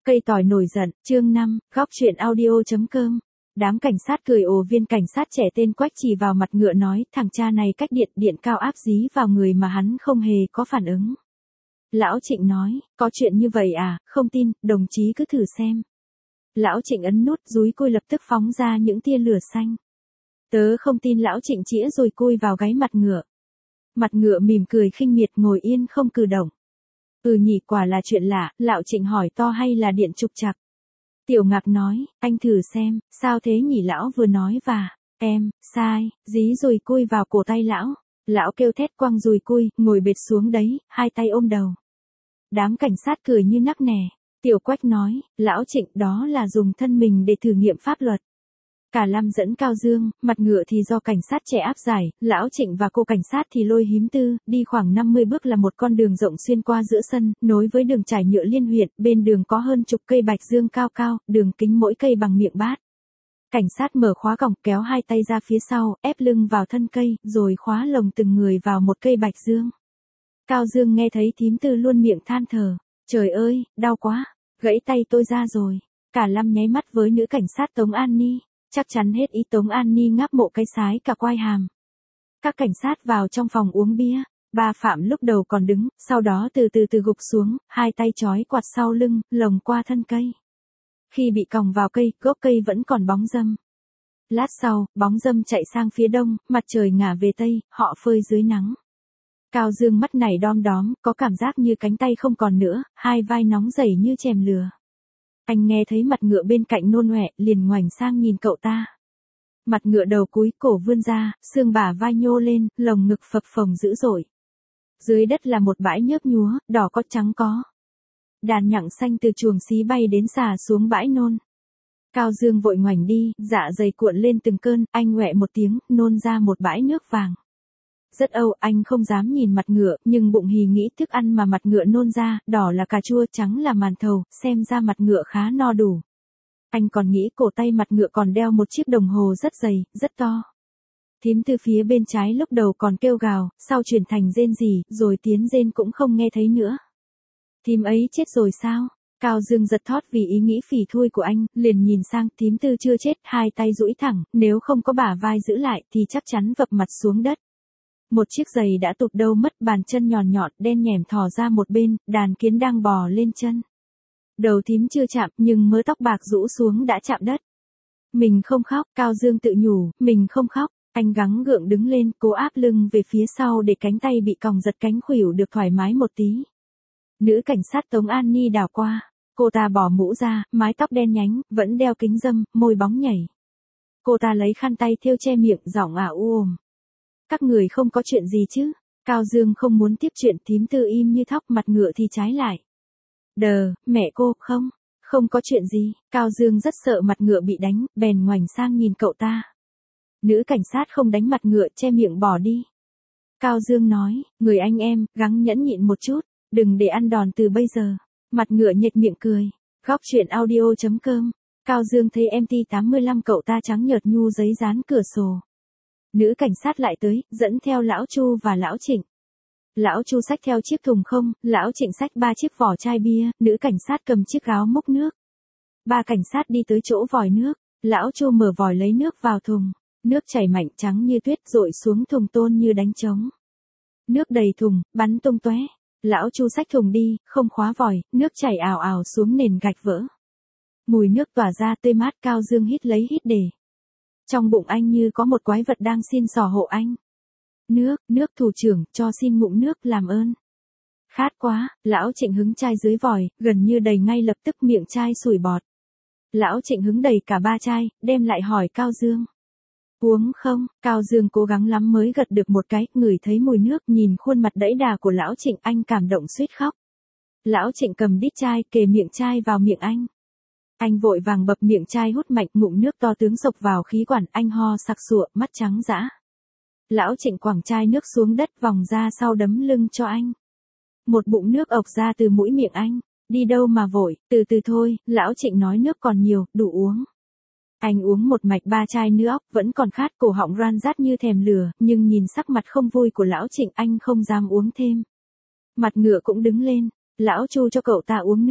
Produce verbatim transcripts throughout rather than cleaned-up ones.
Cây tỏi nổi giận, chương năm, góc truyện audio.com. Đám cảnh sát cười ồ, viên cảnh sát trẻ tên Quách chỉ vào mặt ngựa nói, thằng cha này cách điện điện cao áp dí vào người mà hắn không hề có phản ứng. Lão Trịnh nói, có chuyện như vậy à, không tin, đồng chí cứ thử xem. Lão Trịnh ấn nút, dúi cui lập tức phóng ra những tia lửa xanh. Tớ không tin. Lão Trịnh chĩa rồi cui vào gáy mặt ngựa. Mặt ngựa mỉm cười khinh miệt ngồi yên không cử động. Ừ nhỉ, quả là chuyện lạ. Lão Trịnh hỏi to, hay là điện trục trặc? Tiểu Ngạc nói, anh thử xem, sao thế nhỉ? Lão vừa nói và, em, sai, dí rồi cui vào cổ tay lão. Lão kêu thét quăng dùi cui, ngồi bệt xuống đấy, hai tay ôm đầu. Đám cảnh sát cười như nắc nẻ. Tiểu Quách nói, Lão Trịnh, đó là dùng thân mình để thử nghiệm pháp luật. Cả Lam dẫn Cao Dương, mặt ngựa thì do cảnh sát trẻ áp giải, Lão Trịnh và cô cảnh sát thì lôi hím tư, đi khoảng năm mươi bước là một con đường rộng xuyên qua giữa sân, nối với đường trải nhựa liên huyện, bên đường có hơn chục cây bạch dương cao cao, đường kính mỗi cây bằng miệng bát. Cảnh sát mở khóa còng, kéo hai tay ra phía sau, ép lưng vào thân cây, rồi khóa lồng từng người vào một cây bạch dương. Cao Dương nghe thấy thím tư luôn miệng than thở, trời ơi, đau quá, gãy tay tôi ra rồi. Cả Lam nháy mắt với nữ cảnh sát Tống An Ni. Chắc chắn hết ý. Tống An Ni ngáp mộ cái sái cả quai hàm. Các cảnh sát vào trong phòng uống bia. Ba Phạm lúc đầu còn đứng, sau đó từ từ từ gục xuống, hai tay trói quạt sau lưng, lồng qua thân cây. Khi bị còng vào cây, gốc cây vẫn còn bóng râm. Lát sau, bóng râm chạy sang phía đông, mặt trời ngả về tây, họ phơi dưới nắng. Cao Dương mắt này đom đóm, có cảm giác như cánh tay không còn nữa, hai vai nóng rẩy như chèm lửa. Anh nghe thấy mặt ngựa bên cạnh nôn ọe, liền ngoảnh sang nhìn cậu ta. Mặt ngựa đầu cúi, cổ vươn ra, xương bả vai nhô lên, lồng ngực phập phồng dữ dội. Dưới đất là một bãi nhớp nhúa, đỏ có trắng có. Đàn nhặng xanh từ chuồng xí bay đến xà xuống bãi nôn. Cao Dương vội ngoảnh đi, dạ dày cuộn lên từng cơn, anh ngoẹ một tiếng, nôn ra một bãi nước vàng. Rất âu, anh không dám nhìn mặt ngựa, nhưng bụng hì nghĩ thức ăn mà mặt ngựa nôn ra, đỏ là cà chua, trắng là màn thầu, xem ra mặt ngựa khá no đủ. Anh còn nghĩ cổ tay mặt ngựa còn đeo một chiếc đồng hồ rất dày, rất to. Thím tư phía bên trái lúc đầu còn kêu gào, sau chuyển thành rên rỉ, rồi tiếng rên cũng không nghe thấy nữa. Thím ấy chết rồi sao? Cao Dương giật thót vì ý nghĩ phỉ thui của anh, liền nhìn sang, thím tư chưa chết, hai tay duỗi thẳng, nếu không có bả vai giữ lại thì chắc chắn vập mặt xuống đất. Một chiếc giày đã tụt đâu mất, bàn chân nhọn nhọn, đen nhẻm thò ra một bên, đàn kiến đang bò lên chân. Đầu thím chưa chạm, nhưng mớ tóc bạc rũ xuống đã chạm đất. Mình không khóc, Cao Dương tự nhủ, mình không khóc. Anh gắng gượng đứng lên, cố áp lưng về phía sau để cánh tay bị còng giật cánh khuỷu được thoải mái một tí. Nữ cảnh sát Tống An Ni đảo qua, cô ta bỏ mũ ra, mái tóc đen nhánh, vẫn đeo kính râm, môi bóng nhảy. Cô ta lấy khăn tay thêu che miệng, giọng ả u ồm. Các người không có chuyện gì chứ? Cao Dương không muốn tiếp chuyện, thím tư im như thóc, mặt ngựa thì trái lại. Đờ, mẹ cô, không, không có chuyện gì. Cao Dương rất sợ mặt ngựa bị đánh, bèn ngoảnh sang nhìn cậu ta. Nữ cảnh sát không đánh mặt ngựa, che miệng bỏ đi. Cao Dương nói, người anh em, gắng nhẫn nhịn một chút, đừng để ăn đòn từ bây giờ. Mặt ngựa nhếch miệng cười. Góc truyện audio.com. Cao Dương thấy em tê tám mươi lăm cậu ta trắng nhợt nhu giấy dán cửa sổ. Nữ cảnh sát lại tới, dẫn theo Lão Chu và Lão Trịnh. Lão Chu xách theo chiếc thùng không, Lão Trịnh xách ba chiếc vỏ chai bia, nữ cảnh sát cầm chiếc gáo múc nước. Ba cảnh sát đi tới chỗ vòi nước, Lão Chu mở vòi lấy nước vào thùng, nước chảy mạnh trắng như tuyết rội xuống thùng tôn như đánh trống. Nước đầy thùng, bắn tung tóe. Lão Chu xách thùng đi, không khóa vòi, nước chảy ào ào xuống nền gạch vỡ. Mùi nước tỏa ra tươi mát, Cao Dương hít lấy hít để. Trong bụng anh như có một quái vật đang xin xỏ hộ anh. Nước, nước thủ trưởng, cho xin ngụm nước, làm ơn. Khát quá, Lão Trịnh hứng chai dưới vòi, gần như đầy ngay lập tức, miệng chai sủi bọt. Lão Trịnh hứng đầy cả ba chai, đem lại hỏi Cao Dương. Uống không? Cao Dương cố gắng lắm mới gật được một cái, ngửi thấy mùi nước, nhìn khuôn mặt đẫy đà của Lão Trịnh, anh cảm động suýt khóc. Lão Trịnh cầm đít chai, kề miệng chai vào miệng anh. Anh vội vàng bập miệng chai hút mạnh, ngụm nước to tướng sộc vào khí quản, anh ho sặc sụa, mắt trắng dã. Lão Trịnh quẳng chai nước xuống đất, vòng ra sau đấm lưng cho anh. Một bụng nước ộc ra từ mũi miệng anh. Đi đâu mà vội, từ từ thôi, Lão Trịnh nói, nước còn nhiều, đủ uống. Anh uống một mạch ba chai nước óc, vẫn còn khát, cổ họng ran rát như thèm lửa, nhưng nhìn sắc mặt không vui của Lão Trịnh, anh không dám uống thêm. Mặt ngựa cũng đứng lên, Lão Chu cho cậu ta uống nước.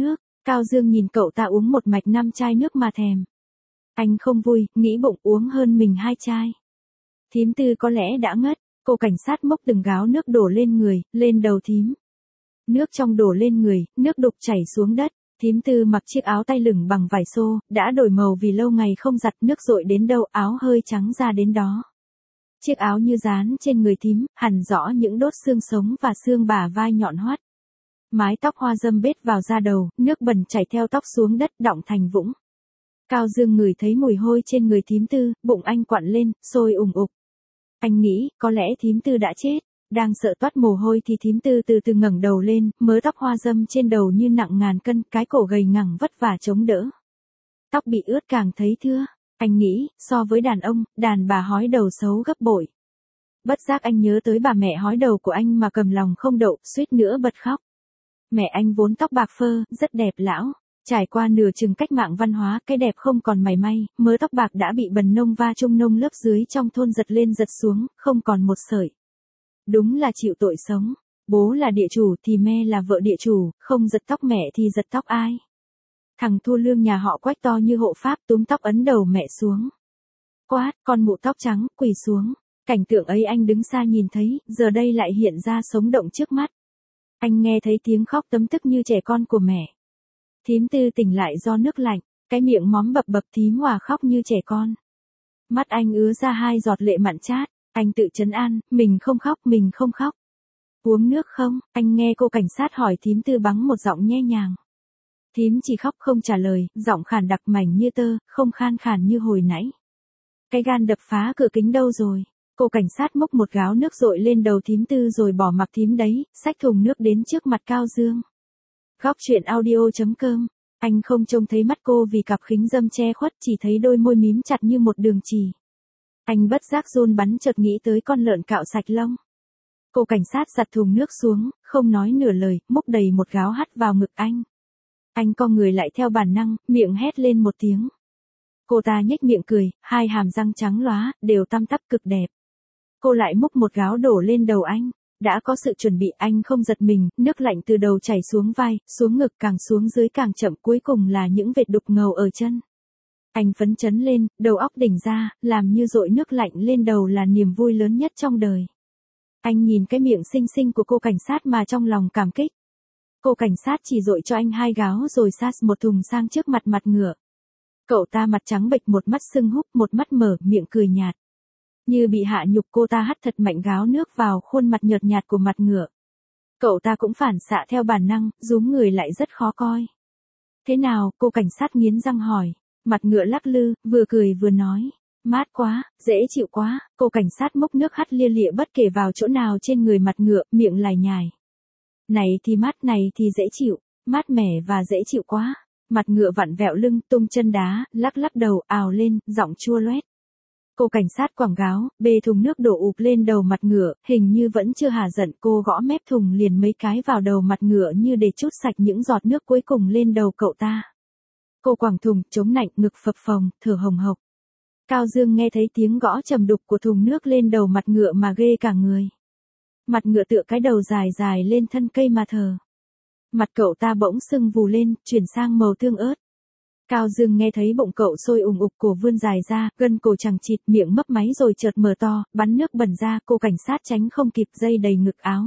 Cao Dương nhìn cậu ta uống một mạch năm chai nước mà thèm. Anh không vui, nghĩ bụng uống hơn mình hai chai. Thím Tư có lẽ đã ngất, cô cảnh sát múc từng gáo nước đổ lên người, lên đầu thím. Nước trong đổ lên người, nước đục chảy xuống đất. Thím Tư mặc chiếc áo tay lửng bằng vải xô, đã đổi màu vì lâu ngày không giặt, nước dội đến đâu áo hơi trắng ra đến đó. Chiếc áo như dán trên người thím, hằn rõ những đốt xương sống và xương bả vai nhọn hoắt. Mái tóc hoa râm bết vào da đầu, nước bẩn chảy theo tóc xuống đất đọng thành vũng. Cao Dương ngửi thấy mùi hôi trên người thím Tư, bụng anh quặn lên, sôi ủng ục. Anh nghĩ, có lẽ thím Tư đã chết. Đang sợ toát mồ hôi thì thím Tư từ từ ngẩng đầu lên, mớ tóc hoa râm trên đầu như nặng ngàn cân, cái cổ gầy ngẳng vất vả chống đỡ. Tóc bị ướt càng thấy thưa. Anh nghĩ, so với đàn ông, đàn bà hói đầu xấu gấp bội. Bất giác anh nhớ tới bà mẹ hói đầu của anh mà cầm lòng không đậu, suýt nữa bật khóc. Mẹ anh vốn tóc bạc phơ, rất đẹp lão. Trải qua nửa chừng cách mạng văn hóa, cái đẹp không còn mảy may, mớ tóc bạc đã bị bần nông va trung nông lớp dưới trong thôn giật lên giật xuống, không còn một sợi. Đúng là chịu tội sống. Bố là địa chủ thì mẹ là vợ địa chủ, không giật tóc mẹ thì giật tóc ai. Thằng Thu Lương nhà họ Quách to như hộ pháp túm tóc ấn đầu mẹ xuống. Quát, con mụ tóc trắng, quỳ xuống. Cảnh tượng ấy anh đứng xa nhìn thấy, giờ đây lại hiện ra sống động trước mắt. Anh nghe thấy tiếng khóc tấm tức như trẻ con của mẹ. Thím Tư tỉnh lại do nước lạnh, cái miệng móm bập bập thím Hòa khóc như trẻ con. Mắt anh ứa ra hai giọt lệ mặn chát, anh tự trấn an, mình không khóc, mình không khóc. Uống nước không? Anh nghe cô cảnh sát hỏi thím Tư bằng một giọng nhẹ nhàng. Thím chỉ khóc không trả lời, giọng khàn đặc mảnh như tơ, không khan khàn như hồi nãy. Cái gan đập phá cửa kính đâu rồi? Cô cảnh sát múc một gáo nước dội lên đầu thím Tư rồi bỏ mặc thím đấy, xách thùng nước đến trước mặt Cao Dương. Góc truyện audio chấm com. Anh không trông thấy mắt cô vì cặp kính râm che khuất, chỉ thấy đôi môi mím chặt như một đường chì. Anh bất giác run bắn chợt nghĩ tới con lợn cạo sạch lông. Cô cảnh sát giặt thùng nước xuống, không nói nửa lời, múc đầy một gáo hắt vào ngực anh. Anh co người lại theo bản năng, miệng hét lên một tiếng. Cô ta nhếch miệng cười, hai hàm răng trắng lóa, đều tăm tắp cực đẹp. Cô lại múc một gáo đổ lên đầu anh. Đã có sự chuẩn bị anh không giật mình, nước lạnh từ đầu chảy xuống vai, xuống ngực càng xuống dưới càng chậm cuối cùng là những vệt đục ngầu ở chân. Anh phấn chấn lên, đầu óc đỉnh ra, làm như dội nước lạnh lên đầu là niềm vui lớn nhất trong đời. Anh nhìn cái miệng xinh xinh của cô cảnh sát mà trong lòng cảm kích. Cô cảnh sát chỉ dội cho anh hai gáo rồi sas một thùng sang trước mặt mặt ngựa. Cậu ta mặt trắng bệch một mắt sưng húp một mắt mở miệng cười nhạt. Như bị hạ nhục cô ta hắt thật mạnh gáo nước vào khuôn mặt nhợt nhạt của mặt ngựa. Cậu ta cũng phản xạ theo bản năng, rúm người lại rất khó coi. Thế nào, cô cảnh sát nghiến răng hỏi. Mặt ngựa lắc lư, vừa cười vừa nói. Mát quá, dễ chịu quá, cô cảnh sát múc nước hắt lia lịa bất kể vào chỗ nào trên người mặt ngựa, miệng lải nhải. Này thì mát, này thì dễ chịu, mát mẻ và dễ chịu quá. Mặt ngựa vặn vẹo lưng, tung chân đá, lắc lắc đầu, ào lên, giọng chua loét. Cô cảnh sát quảng gáo, bê thùng nước đổ ụp lên đầu mặt ngựa, hình như vẫn chưa hả giận, cô gõ mép thùng liền mấy cái vào đầu mặt ngựa như để trút sạch những giọt nước cuối cùng lên đầu cậu ta. Cô quẳng thùng, chống nạnh, ngực phập phồng, thở hồng hộc. Cao Dương nghe thấy tiếng gõ trầm đục của thùng nước lên đầu mặt ngựa mà ghê cả người. Mặt ngựa tựa cái đầu dài dài lên thân cây mà thờ. Mặt cậu ta bỗng sưng vù lên, chuyển sang màu tương ớt. Cao Dương nghe thấy bụng cậu sôi ùng ục, cổ vươn dài ra, gân cổ chằng chịt, miệng mấp máy rồi chợt mở to, bắn nước bẩn ra, cô cảnh sát tránh không kịp, dây đầy ngực áo.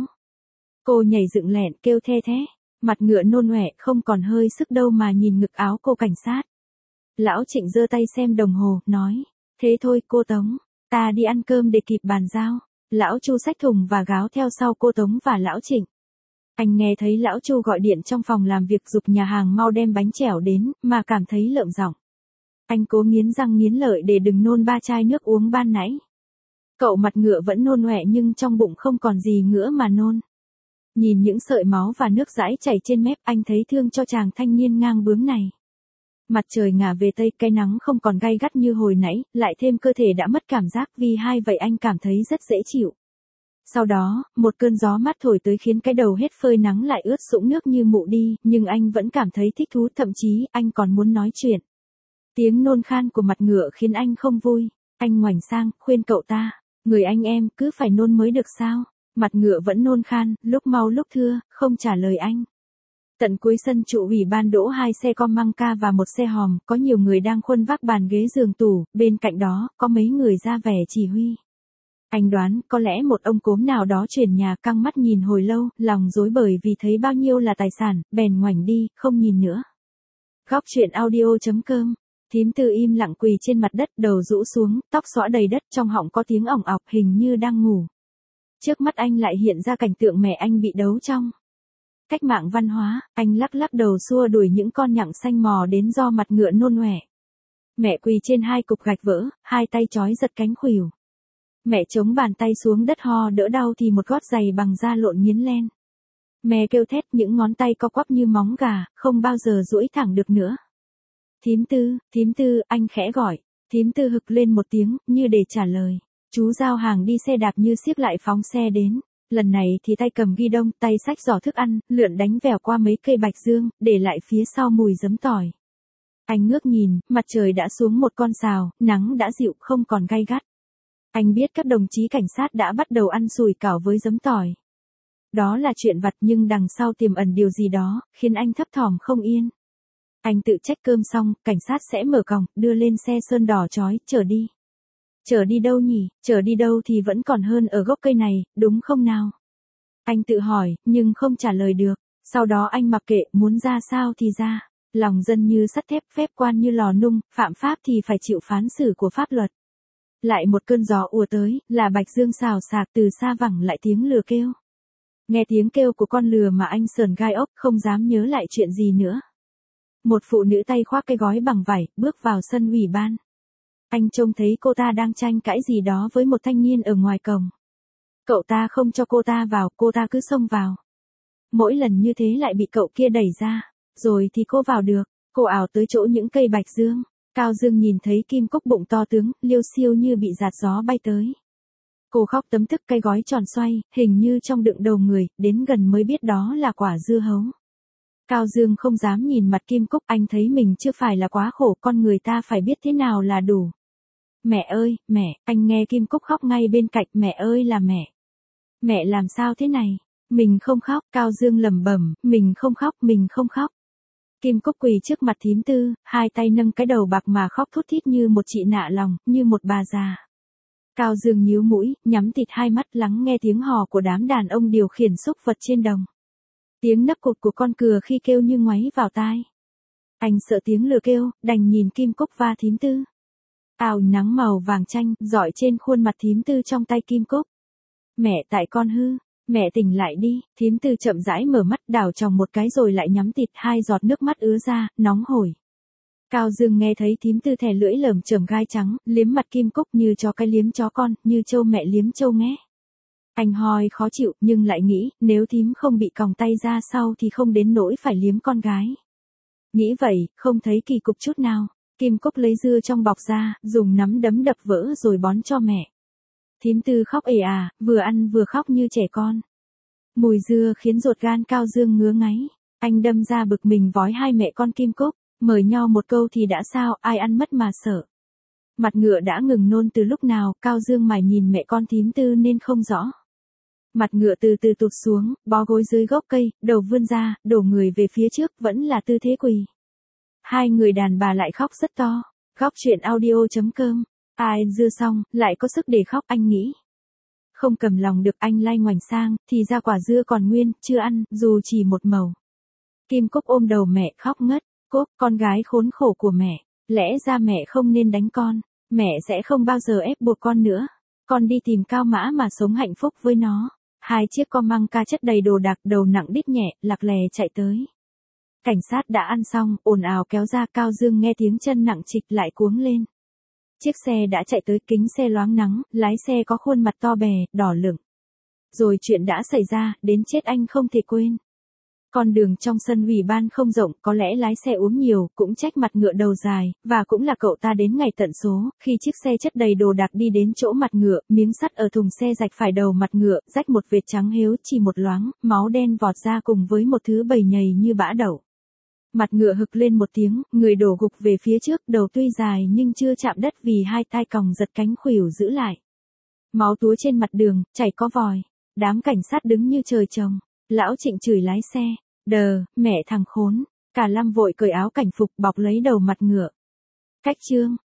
Cô nhảy dựng lẹn, kêu the thế. Mặt ngựa nôn ọe, không còn hơi sức đâu mà nhìn ngực áo cô cảnh sát. Lão Trịnh giơ tay xem đồng hồ, nói, thế thôi cô Tống, ta đi ăn cơm để kịp bàn giao. Lão Chu xách thùng và gáo theo sau cô Tống và Lão Trịnh. Anh nghe thấy Lão Chu gọi điện trong phòng làm việc giục nhà hàng mau đem bánh chèo đến, mà cảm thấy lợm giọng. Anh cố nghiến răng nghiến lợi để đừng nôn ba chai nước uống ban nãy. Cậu mặt ngựa vẫn nôn ọe nhưng trong bụng không còn gì nữa mà nôn. Nhìn những sợi máu và nước dãi chảy trên mép, anh thấy thương cho chàng thanh niên ngang bướng này. Mặt trời ngả về tây, cái nắng không còn gay gắt như hồi nãy, lại thêm cơ thể đã mất cảm giác, vì hai vậy anh cảm thấy rất dễ chịu. Sau đó, một cơn gió mát thổi tới khiến cái đầu hết phơi nắng lại ướt sũng nước như mụ đi, nhưng anh vẫn cảm thấy thích thú, thậm chí anh còn muốn nói chuyện. Tiếng nôn khan của mặt ngựa khiến anh không vui. Anh ngoảnh sang, khuyên cậu ta, người anh em cứ phải nôn mới được sao? Mặt ngựa vẫn nôn khan, lúc mau lúc thưa, không trả lời anh. Tận cuối sân trụ ủy ban đỗ hai xe com măng ca và một xe hòm, có nhiều người đang khuân vác bàn ghế giường tủ, bên cạnh đó, có mấy người ra vẻ chỉ huy. Anh đoán, có lẽ một ông cốm nào đó chuyển nhà, căng mắt nhìn hồi lâu, lòng rối bởi vì thấy bao nhiêu là tài sản, bèn ngoảnh đi, không nhìn nữa. Góc truyện audio chấm com. Thím Tư im lặng quỳ trên mặt đất, đầu rũ xuống, tóc xõa đầy đất, trong họng có tiếng ỏng ọc, hình như đang ngủ. Trước mắt anh lại hiện ra cảnh tượng mẹ anh bị đấu trong cách mạng văn hóa. Anh lắc lắc đầu xua đuổi những con nhặng xanh mò đến do mặt ngựa nôn ọe. Mẹ quỳ trên hai cục gạch vỡ, hai tay trói giật cánh khuỷu. Mẹ chống bàn tay xuống đất ho đỡ đau thì một gót giày bằng da lộn nghiến len. Mẹ kêu thét, những ngón tay co quắp như móng gà, không bao giờ duỗi thẳng được nữa. Thím Tư, thím Tư, anh khẽ gọi. Thím Tư hực lên một tiếng, như để trả lời. Chú giao hàng đi xe đạp như xiếc lại phóng xe đến. Lần này thì tay cầm ghi đông, tay xách giỏ thức ăn, lượn đánh vèo qua mấy cây bạch dương, để lại phía sau mùi giấm tỏi. Anh ngước nhìn, mặt trời đã xuống một con sào, nắng đã dịu không còn gay gắt. Anh biết các đồng chí cảnh sát đã bắt đầu ăn sủi cảo với giấm tỏi. Đó là chuyện vặt nhưng đằng sau tiềm ẩn điều gì đó, khiến anh thấp thỏm không yên. Anh tự trách cơm xong, cảnh sát sẽ mở còng, đưa lên xe sơn đỏ chói, chở đi. Chở đi đâu nhỉ, chở đi đâu thì vẫn còn hơn ở gốc cây này, đúng không nào? Anh tự hỏi, nhưng không trả lời được. Sau đó anh mặc kệ, muốn ra sao thì ra. Lòng dân như sắt thép, phép quan như lò nung, phạm pháp thì phải chịu phán xử của pháp luật. Lại một cơn gió ùa tới, là bạch dương xào xạc, từ xa vẳng lại tiếng lừa kêu. Nghe tiếng kêu của con lừa mà anh sờn gai ốc, không dám nhớ lại chuyện gì nữa. Một phụ nữ tay khoác cái gói bằng vải, bước vào sân ủy ban. Anh trông thấy cô ta đang tranh cãi gì đó với một thanh niên ở ngoài cổng. Cậu ta không cho cô ta vào, cô ta cứ xông vào. Mỗi lần như thế lại bị cậu kia đẩy ra, rồi thì cô vào được. Cô ảo tới chỗ những cây bạch dương. Cao Dương nhìn thấy kim cúc bụng to tướng, liêu xiêu như bị giạt gió bay tới. Cô khóc tấm tức, cây gói tròn xoay, hình như trong đựng đầu người, đến gần mới biết đó là quả dưa hấu. Cao Dương không dám nhìn mặt kim cúc, anh thấy mình chưa phải là quá khổ, con người ta phải biết thế nào là đủ. Mẹ ơi, mẹ, anh nghe kim cúc khóc ngay bên cạnh, mẹ ơi là mẹ. Mẹ làm sao thế này? Mình không khóc, Cao Dương lẩm bẩm, mình không khóc, mình không khóc. Kim Cúc quỳ trước mặt thím Tư, hai tay nâng cái đầu bạc mà khóc thút thít như một chị nạ lòng, như một bà già. Cao Dương nhíu mũi, nhắm tịt hai mắt lắng nghe tiếng hò của đám đàn ông điều khiển súc vật trên đồng. Tiếng nấc cụt của con cừa khi kêu như ngoáy vào tai. Anh sợ tiếng lừa kêu, đành nhìn Kim Cúc và thím Tư. Ào nắng màu vàng chanh, rọi trên khuôn mặt thím Tư trong tay Kim Cúc. Mẹ tại con hư. Mẹ tỉnh lại đi, thím Tư chậm rãi mở mắt, đảo tròng một cái rồi lại nhắm tịt, hai giọt nước mắt ứa ra, nóng hổi. Cao Dương nghe thấy thím Tư thè lưỡi lởm chởm gai trắng, liếm mặt Kim Cúc như chó cái liếm chó con, như trâu mẹ liếm trâu nghe. Anh hoi khó chịu, nhưng lại nghĩ, nếu thím không bị còng tay ra sau thì không đến nỗi phải liếm con gái. Nghĩ vậy, không thấy kỳ cục chút nào. Kim Cúc lấy dưa trong bọc ra, dùng nắm đấm đập vỡ rồi bón cho mẹ. Thím Tư khóc ề à, vừa ăn vừa khóc như trẻ con. Mùi dưa khiến ruột gan Cao Dương ngứa ngáy. Anh đâm ra bực mình vói hai mẹ con Kim Cúc, mời nho một câu thì đã sao, ai ăn mất mà sợ. Mặt ngựa đã ngừng nôn từ lúc nào, Cao Dương mải nhìn mẹ con thím Tư nên không rõ. Mặt ngựa từ từ tụt xuống, bó gối dưới gốc cây, đầu vươn ra, đổ người về phía trước, vẫn là tư thế quỳ. Hai người đàn bà lại khóc rất to. Góc truyện audio chấm com. Ai dưa xong, lại có sức để khóc, anh nghĩ. Không cầm lòng được, anh lay ngoảnh sang, thì ra quả dưa còn nguyên, chưa ăn, dù chỉ một mẩu. Kim Cúc ôm đầu mẹ khóc ngất. Cúc, con gái khốn khổ của mẹ. Lẽ ra mẹ không nên đánh con. Mẹ sẽ không bao giờ ép buộc con nữa. Con đi tìm Cao Mã mà sống hạnh phúc với nó. Hai chiếc com măng ca chất đầy đồ đạc, đầu nặng đít nhẹ, lạc lè chạy tới. Cảnh sát đã ăn xong, ồn ào kéo ra, Cao Dương nghe tiếng chân nặng trịch lại cuống lên. Chiếc xe đã chạy tới, kính xe loáng nắng, lái xe có khuôn mặt to bè, đỏ lửng. Rồi chuyện đã xảy ra, đến chết anh không thể quên. Con đường trong sân ủy ban không rộng, có lẽ lái xe uống nhiều, cũng trách mặt ngựa đầu dài, và cũng là cậu ta đến ngày tận số, khi chiếc xe chất đầy đồ đạc đi đến chỗ mặt ngựa, miếng sắt ở thùng xe rạch phải đầu mặt ngựa, rách một vệt trắng héo chỉ một loáng, máu đen vọt ra cùng với một thứ bầy nhầy như bã đậu. Mặt ngựa hực lên một tiếng, người đổ gục về phía trước, đầu tuy dài nhưng chưa chạm đất vì hai tai còng giật cánh khuỷu giữ lại. Máu túa trên mặt đường, chảy có vòi. Đám cảnh sát đứng như trời trồng. Lão Trịnh chửi lái xe. Đờ, mẹ thằng khốn. Cả Lâm vội cởi áo cảnh phục bọc lấy đầu mặt ngựa. Cách chương.